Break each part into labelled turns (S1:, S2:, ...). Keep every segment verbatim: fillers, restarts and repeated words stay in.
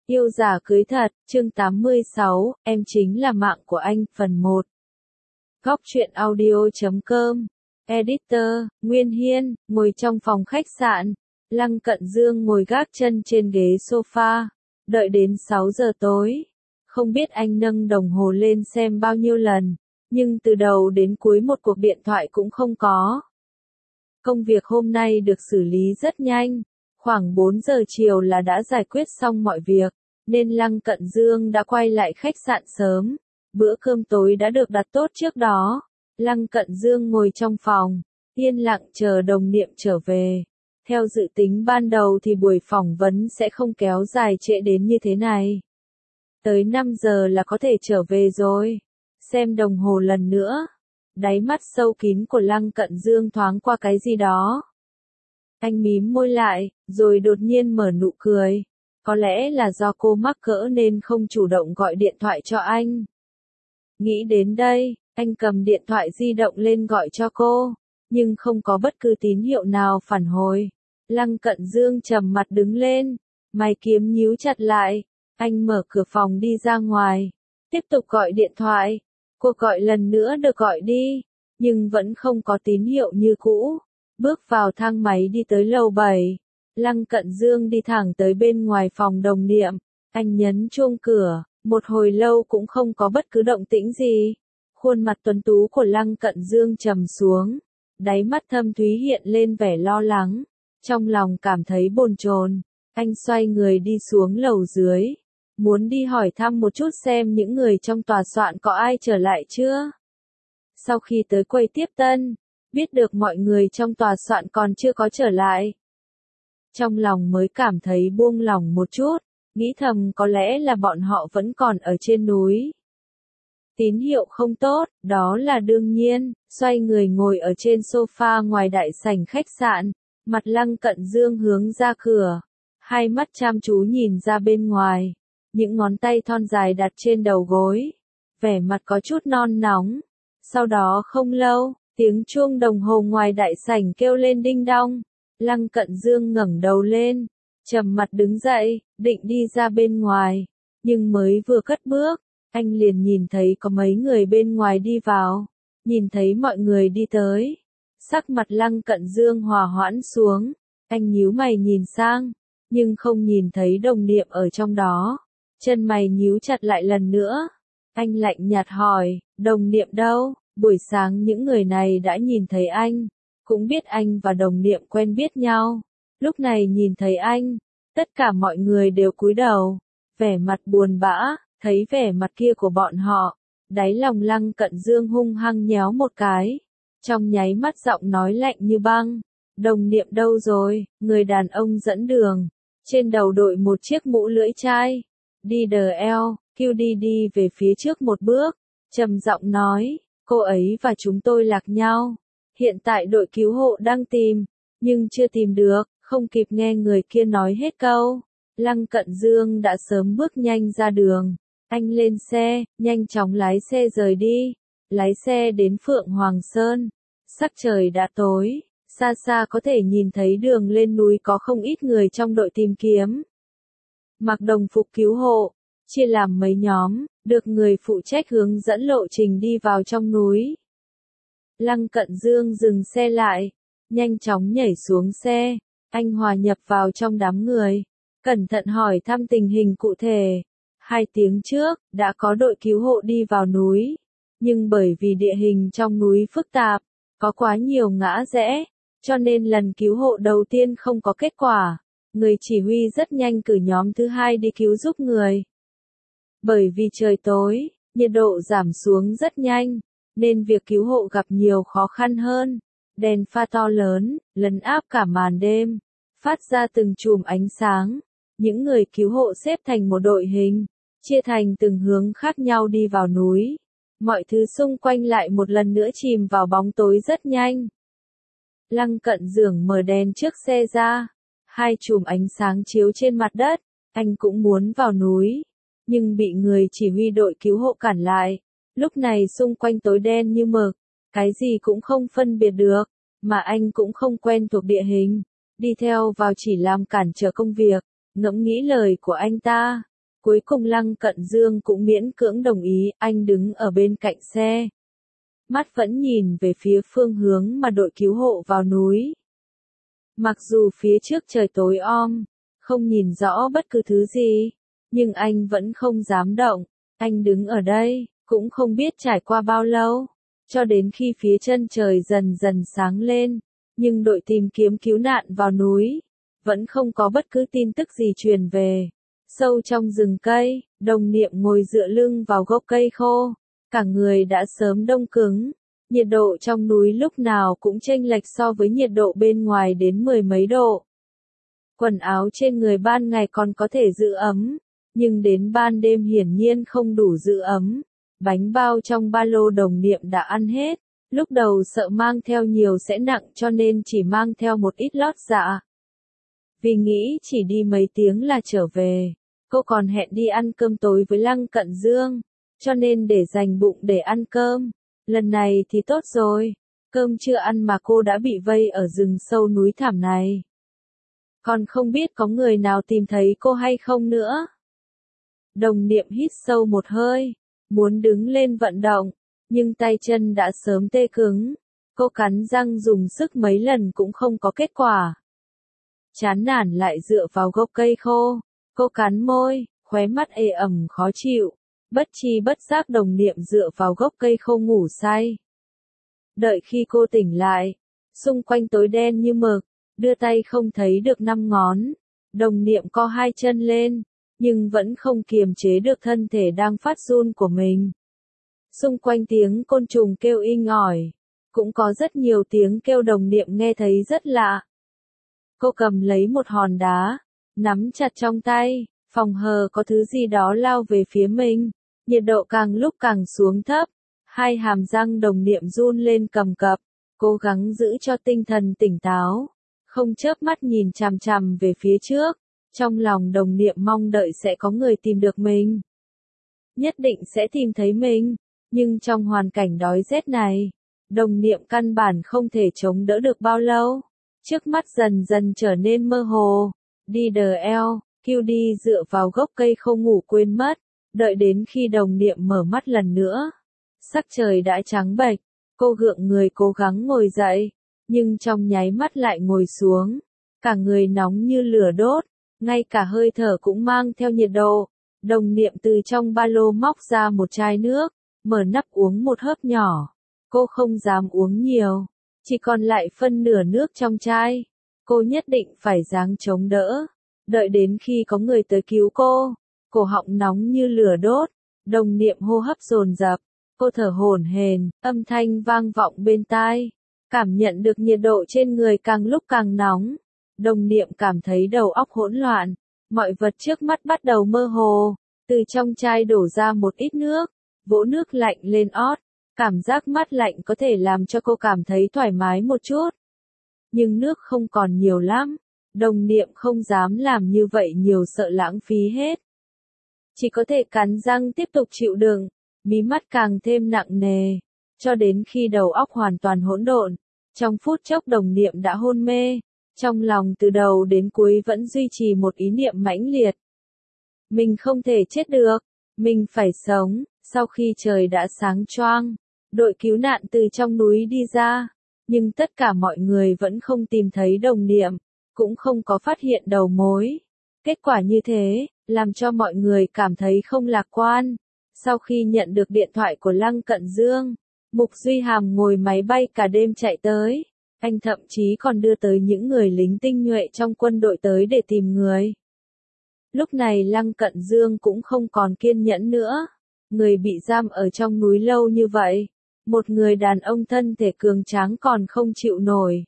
S1: Yêu giả cưới thật, chương tám mươi sáu, em chính là mạng của anh, phần một. Góc truyện audio chấm com. Editor, Nguyên Hiên, ngồi trong phòng khách sạn. Lăng Cận Dương ngồi gác chân trên ghế sofa. Đợi đến sáu giờ tối. Không biết anh nâng đồng hồ lên xem bao nhiêu lần. Nhưng từ đầu đến cuối một cuộc điện thoại cũng không có. Công việc hôm nay được xử lý rất nhanh. Khoảng bốn giờ chiều là đã giải quyết xong mọi việc. Nên Lăng Cận Dương đã quay lại khách sạn sớm. Bữa cơm tối đã được đặt tốt trước đó. Lăng Cận Dương ngồi trong phòng, yên lặng chờ đồng niệm trở về. Theo dự tính ban đầu thì buổi phỏng vấn sẽ không kéo dài trễ đến như thế này. Tới năm giờ là có thể trở về rồi. Xem đồng hồ lần nữa. Đáy mắt sâu kín của Lăng Cận Dương thoáng qua cái gì đó. Anh mím môi lại, rồi đột nhiên mở nụ cười. Có lẽ là do cô mắc cỡ nên không chủ động gọi điện thoại cho anh. Nghĩ đến đây, anh cầm điện thoại di động lên gọi cho cô, nhưng không có bất cứ tín hiệu nào phản hồi. Lăng Cận Dương trầm mặt đứng lên, mày kiếm nhíu chặt lại. Anh mở cửa phòng đi ra ngoài, tiếp tục gọi điện thoại. Cô gọi lần nữa được gọi đi, nhưng vẫn không có tín hiệu như cũ. Bước vào thang máy đi tới lầu bảy. Lăng Cận Dương đi thẳng tới bên ngoài phòng đồng niệm. Anh nhấn chuông cửa, một hồi lâu cũng không có bất cứ động tĩnh gì. Khuôn mặt tuấn tú của Lăng Cận Dương trầm xuống. Đáy mắt thâm thúy hiện lên vẻ lo lắng. Trong lòng cảm thấy bồn chồn. Anh xoay người đi xuống lầu dưới. Muốn đi hỏi thăm một chút xem những người trong tòa soạn có ai trở lại chưa. Sau khi tới quầy tiếp tân, biết được mọi người trong tòa soạn còn chưa có trở lại. Trong lòng mới cảm thấy buông lòng một chút, nghĩ thầm có lẽ là bọn họ vẫn còn ở trên núi. Tín hiệu không tốt, đó là đương nhiên. Xoay người ngồi ở trên sofa ngoài đại sảnh khách sạn, mặt Lăng Cận Dương hướng ra cửa, hai mắt chăm chú nhìn ra bên ngoài, những ngón tay thon dài đặt trên đầu gối, vẻ mặt có chút non nóng. Sau đó không lâu, tiếng chuông đồng hồ ngoài đại sảnh kêu lên đinh đong. Lăng Cận Dương ngẩng đầu lên, trầm mặt đứng dậy, định đi ra bên ngoài, nhưng mới vừa cất bước, anh liền nhìn thấy có mấy người bên ngoài đi vào. Nhìn thấy mọi người đi tới, sắc mặt Lăng Cận Dương hòa hoãn xuống, anh nhíu mày nhìn sang, nhưng không nhìn thấy đồng niệm ở trong đó. Chân mày nhíu chặt lại lần nữa, anh lạnh nhạt hỏi, đồng niệm đâu? Buổi sáng những người này đã nhìn thấy anh, cũng biết anh và đồng niệm quen biết nhau. Lúc này nhìn thấy anh, tất cả mọi người đều cúi đầu, vẻ mặt buồn bã. Thấy vẻ mặt kia của bọn họ, đáy lòng Lăng Cận Dương hung hăng nhéo một cái. Trong nháy mắt giọng nói lạnh như băng. Đồng niệm đâu rồi? Người đàn ông dẫn đường, trên đầu đội một chiếc mũ lưỡi chai. Đi đờ eo, kêu đi đi về phía trước một bước, trầm giọng nói, cô ấy và chúng tôi lạc nhau. Hiện tại đội cứu hộ đang tìm, nhưng chưa tìm được. Không kịp nghe người kia nói hết câu, Lăng Cận Dương đã sớm bước nhanh ra đường. Anh lên xe, nhanh chóng lái xe rời đi. Lái xe đến Phượng Hoàng Sơn. Sắc trời đã tối, xa xa có thể nhìn thấy đường lên núi có không ít người trong đội tìm kiếm. Mặc đồng phục cứu hộ, chia làm mấy nhóm, được người phụ trách hướng dẫn lộ trình đi vào trong núi. Lăng Cận Dương dừng xe lại, nhanh chóng nhảy xuống xe. Anh hòa nhập vào trong đám người, cẩn thận hỏi thăm tình hình cụ thể. Hai tiếng trước, đã có đội cứu hộ đi vào núi. Nhưng bởi vì địa hình trong núi phức tạp, có quá nhiều ngã rẽ, cho nên lần cứu hộ đầu tiên không có kết quả. Người chỉ huy rất nhanh cử nhóm thứ hai đi cứu giúp người. Bởi vì trời tối, nhiệt độ giảm xuống rất nhanh, nên việc cứu hộ gặp nhiều khó khăn hơn. Đèn pha to lớn, lấn áp cả màn đêm, phát ra từng chùm ánh sáng. Những người cứu hộ xếp thành một đội hình, chia thành từng hướng khác nhau đi vào núi. Mọi thứ xung quanh lại một lần nữa chìm vào bóng tối rất nhanh. Lăng Cận Dương mở đèn trước xe ra, hai chùm ánh sáng chiếu trên mặt đất. Anh cũng muốn vào núi, nhưng bị người chỉ huy đội cứu hộ cản lại. Lúc này xung quanh tối đen như mực, cái gì cũng không phân biệt được, mà anh cũng không quen thuộc địa hình. Đi theo vào chỉ làm cản trở công việc. Ngẫm nghĩ lời của anh ta, Cuối cùng Lăng Cận Dương cũng miễn cưỡng đồng ý, anh đứng ở bên cạnh xe. Mắt vẫn nhìn về phía phương hướng mà đội cứu hộ vào núi. Mặc dù phía trước trời tối om, không nhìn rõ bất cứ thứ gì, nhưng anh vẫn không dám động. Anh đứng ở đây, cũng không biết trải qua bao lâu, cho đến khi phía chân trời dần dần sáng lên, nhưng đội tìm kiếm cứu nạn vào núi, vẫn không có bất cứ tin tức gì truyền về. Sâu trong rừng cây, Đồng Niệm ngồi dựa lưng vào gốc cây khô, cả người đã sớm đông cứng. Nhiệt độ trong núi lúc nào cũng chênh lệch so với nhiệt độ bên ngoài đến mười mấy độ. Quần áo trên người ban ngày còn có thể giữ ấm, nhưng đến ban đêm hiển nhiên không đủ giữ ấm. Bánh bao trong ba lô Đồng Niệm đã ăn hết, lúc đầu sợ mang theo nhiều sẽ nặng cho nên chỉ mang theo một ít lót dạ. Vì nghĩ chỉ đi mấy tiếng là trở về, cô còn hẹn đi ăn cơm tối với Lăng Cận Dương, cho nên để dành bụng để ăn cơm. Lần này thì tốt rồi, cơm chưa ăn mà cô đã bị vây ở rừng sâu núi thảm này. Còn không biết có người nào tìm thấy cô hay không nữa. Đồng Niệm hít sâu một hơi, muốn đứng lên vận động, nhưng tay chân đã sớm tê cứng. Cô cắn răng dùng sức mấy lần cũng không có kết quả. Chán nản lại dựa vào gốc cây khô, cô cắn môi, khóe mắt ê ẩm khó chịu. Bất tri bất giác Đồng Niệm dựa vào gốc cây khô ngủ say. Đợi khi cô tỉnh lại, xung quanh tối đen như mực, đưa tay không thấy được năm ngón. Đồng Niệm co hai chân lên, nhưng vẫn không kiềm chế được thân thể đang phát run của mình. Xung quanh tiếng côn trùng kêu inh ỏi, cũng có rất nhiều tiếng kêu Đồng Niệm nghe thấy rất lạ. Cô cầm lấy một hòn đá, nắm chặt trong tay, phòng hờ có thứ gì đó lao về phía mình. Nhiệt độ càng lúc càng xuống thấp, hai hàm răng Đồng Niệm run lên cầm cập, cố gắng giữ cho tinh thần tỉnh táo, không chớp mắt nhìn chằm chằm về phía trước. Trong lòng Đồng Niệm mong đợi sẽ có người tìm được mình. Nhất định sẽ tìm thấy mình, nhưng trong hoàn cảnh đói rét này, Đồng Niệm căn bản không thể chống đỡ được bao lâu. Trước mắt dần dần trở nên mơ hồ, đi đờ eo, kêu đi dựa vào gốc cây không ngủ quên mất. Đợi đến khi Đồng Niệm mở mắt lần nữa, sắc trời đã trắng bệch, cô gượng người cố gắng ngồi dậy, nhưng trong nháy mắt lại ngồi xuống, cả người nóng như lửa đốt, ngay cả hơi thở cũng mang theo nhiệt độ. Đồng Niệm từ trong ba lô móc ra một chai nước, mở nắp uống một hớp nhỏ, cô không dám uống nhiều, chỉ còn lại phân nửa nước trong chai, cô nhất định phải ráng chống đỡ, đợi đến khi có người tới cứu cô. Cổ họng nóng như lửa đốt, Đồng Niệm hô hấp dồn dập, cô thở hổn hển, âm thanh vang vọng bên tai, cảm nhận được nhiệt độ trên người càng lúc càng nóng. Đồng Niệm cảm thấy đầu óc hỗn loạn, mọi vật trước mắt bắt đầu mơ hồ, từ trong chai đổ ra một ít nước, vỗ nước lạnh lên ót, cảm giác mát lạnh có thể làm cho cô cảm thấy thoải mái một chút. Nhưng nước không còn nhiều lắm, Đồng Niệm không dám làm như vậy nhiều sợ lãng phí hết. Chỉ có thể cắn răng tiếp tục chịu đựng, mí mắt càng thêm nặng nề, cho đến khi đầu óc hoàn toàn hỗn độn. Trong phút chốc Đồng Niệm đã hôn mê, trong lòng từ đầu đến cuối vẫn duy trì một ý niệm mãnh liệt. Mình không thể chết được, mình phải sống. Sau khi trời đã sáng choang, đội cứu nạn từ trong núi đi ra, nhưng tất cả mọi người vẫn không tìm thấy Đồng Niệm, cũng không có phát hiện đầu mối. Kết quả như thế, làm cho mọi người cảm thấy không lạc quan. Sau khi nhận được điện thoại của Lăng Cận Dương, Mục Duy Hàm ngồi máy bay cả đêm chạy tới. Anh thậm chí còn đưa tới những người lính tinh nhuệ trong quân đội tới để tìm người. Lúc này Lăng Cận Dương cũng không còn kiên nhẫn nữa. Người bị giam ở trong núi lâu như vậy, một người đàn ông thân thể cường tráng còn không chịu nổi.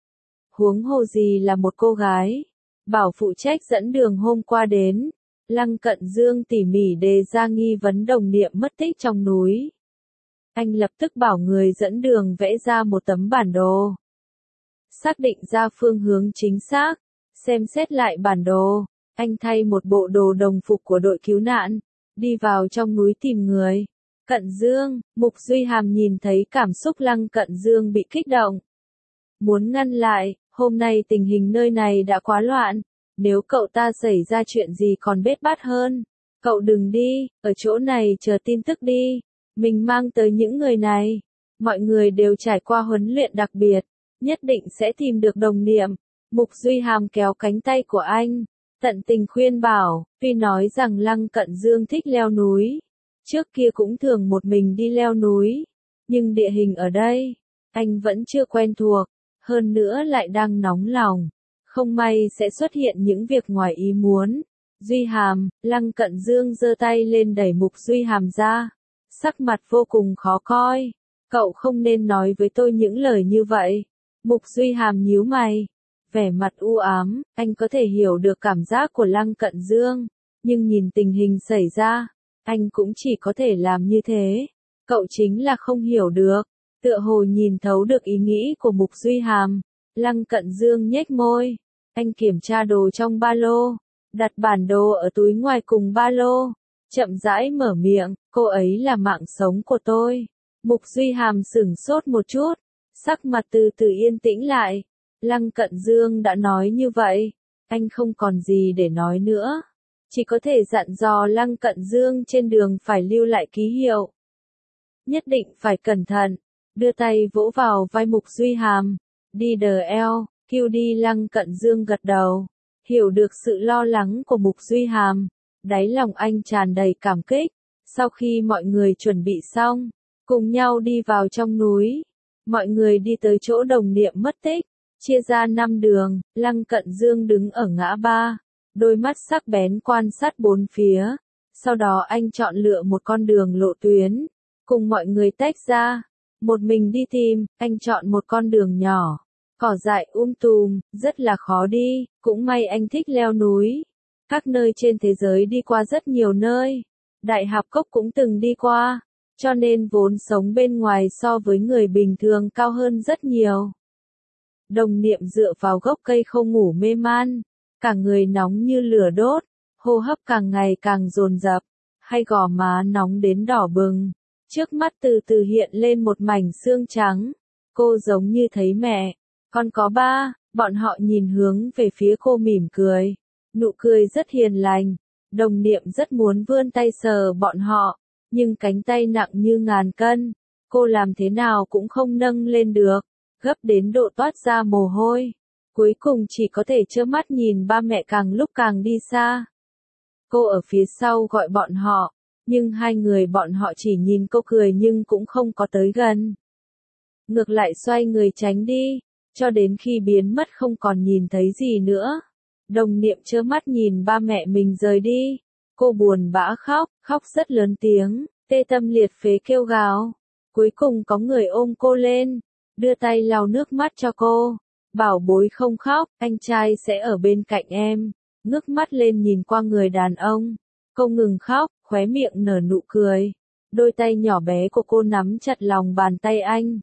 S1: Huống hồ gì là một cô gái. Bảo phụ trách dẫn đường hôm qua đến, Lăng Cận Dương tỉ mỉ đề ra nghi vấn Đồng Niệm mất tích trong núi. Anh lập tức bảo người dẫn đường vẽ ra một tấm bản đồ. Xác định ra phương hướng chính xác, xem xét lại bản đồ, anh thay một bộ đồ đồng phục của đội cứu nạn, đi vào trong núi tìm người. Cận Dương, Mục Duy Hàm nhìn thấy cảm xúc Lăng Cận Dương bị kích động. Muốn ngăn lại, hôm nay tình hình nơi này đã quá loạn, nếu cậu ta xảy ra chuyện gì còn bết bát hơn. Cậu đừng đi, ở chỗ này chờ tin tức đi. Mình mang tới những người này. Mọi người đều trải qua huấn luyện đặc biệt. Nhất định sẽ tìm được đồng niệm. Mục Duy Hàm kéo cánh tay của anh. Tận tình khuyên bảo, tuy nói rằng Lăng Cận Dương thích leo núi. Trước kia cũng thường một mình đi leo núi. Nhưng địa hình ở đây, anh vẫn chưa quen thuộc. Hơn nữa lại đang nóng lòng. Không may sẽ xuất hiện những việc ngoài ý muốn. Duy Hàm, Lăng Cận Dương giơ tay lên đẩy Mục Duy Hàm ra. Sắc mặt vô cùng khó coi. Cậu không nên nói với tôi những lời như vậy. Mục Duy Hàm nhíu mày. Vẻ mặt u ám, anh có thể hiểu được cảm giác của Lăng Cận Dương. Nhưng nhìn tình hình xảy ra, anh cũng chỉ có thể làm như thế. Cậu chính là không hiểu được. Tựa hồ nhìn thấu được ý nghĩ của Mục Duy Hàm. Lăng Cận Dương nhếch môi. Anh kiểm tra đồ trong ba lô. Đặt bản đồ ở túi ngoài cùng ba lô. Chậm rãi mở miệng, cô ấy là mạng sống của tôi. Mục Duy Hàm sửng sốt một chút. Sắc mặt từ từ yên tĩnh lại. Lăng Cận Dương đã nói như vậy. Anh không còn gì để nói nữa. Chỉ có thể dặn dò Lăng Cận Dương trên đường phải lưu lại ký hiệu. Nhất định phải cẩn thận. Đưa tay vỗ vào vai Mục Duy Hàm. Đi đờ eo, kêu đi. Lăng Cận Dương gật đầu. Hiểu được sự lo lắng của Mục Duy Hàm. Đáy lòng anh tràn đầy cảm kích. Sau khi mọi người chuẩn bị xong, cùng nhau đi vào trong núi. Mọi người đi tới chỗ đồng niệm mất tích. Chia ra năm đường, Lăng Cận Dương đứng ở ngã ba. Đôi mắt sắc bén quan sát bốn phía. Sau đó anh chọn lựa một con đường lộ tuyến. Cùng mọi người tách ra. Một mình đi tìm, anh chọn một con đường nhỏ. Cỏ dại um tùm, rất là khó đi. Cũng may anh thích leo núi. Các nơi trên thế giới đi qua rất nhiều nơi. Đại Hạp Cốc cũng từng đi qua. Cho nên vốn sống bên ngoài so với người bình thường cao hơn rất nhiều. Đồng niệm dựa vào gốc cây không ngủ mê man. Cả người nóng như lửa đốt. Hô hấp càng ngày càng dồn dập. Hai gò má nóng đến đỏ bừng. Trước mắt từ từ hiện lên một mảnh xương trắng. Cô giống như thấy mẹ. Con có ba. Bọn họ nhìn hướng về phía cô mỉm cười. Nụ cười rất hiền lành. Đồng niệm rất muốn vươn tay sờ bọn họ. Nhưng cánh tay nặng như ngàn cân. Cô làm thế nào cũng không nâng lên được. Gấp đến độ toát ra mồ hôi. Cuối cùng chỉ có thể trơ mắt nhìn ba mẹ càng lúc càng đi xa. Cô ở phía sau gọi bọn họ. Nhưng hai người bọn họ chỉ nhìn cô cười nhưng cũng không có tới gần. Ngược lại xoay người tránh đi. Cho đến khi biến mất không còn nhìn thấy gì nữa. Đồng niệm trơ mắt nhìn ba mẹ mình rời đi. Cô buồn bã khóc, khóc rất lớn tiếng, tê tâm liệt phế kêu gào. Cuối cùng có người ôm cô lên, đưa tay lau nước mắt cho cô. Bảo bối không khóc, anh trai sẽ ở bên cạnh em. Ngước mắt lên nhìn qua người đàn ông. Cô ngừng khóc, khóe miệng nở nụ cười. Đôi tay nhỏ bé của cô nắm chặt lòng bàn tay anh.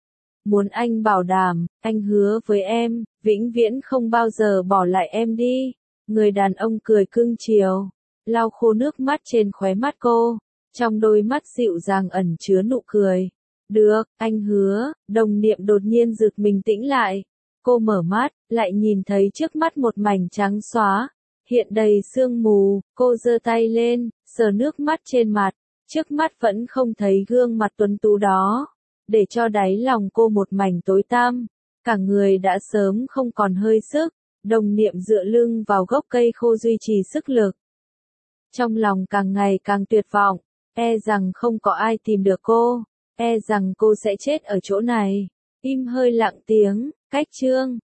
S1: Muốn anh bảo đảm, anh hứa với em, vĩnh viễn không bao giờ bỏ lại em đi. Người đàn ông cười cưng chiều, lau khô nước mắt trên khóe mắt cô. Trong đôi mắt dịu dàng ẩn chứa nụ cười. Được, anh hứa. Đồng niệm đột nhiên giật mình tĩnh lại. Cô mở mắt, lại nhìn thấy trước mắt một mảnh trắng xóa. Hiện đầy sương mù, cô giơ tay lên, sờ nước mắt trên mặt. Trước mắt vẫn không thấy gương mặt tuấn tú đó. Để cho đáy lòng cô một mảnh tối tăm. Cả người đã sớm không còn hơi sức. Đồng niệm dựa lưng vào gốc cây khô duy trì sức lực. Trong lòng càng ngày càng tuyệt vọng. E rằng không có ai tìm được cô. E rằng cô sẽ chết ở chỗ này. Im hơi lặng tiếng, cách chương.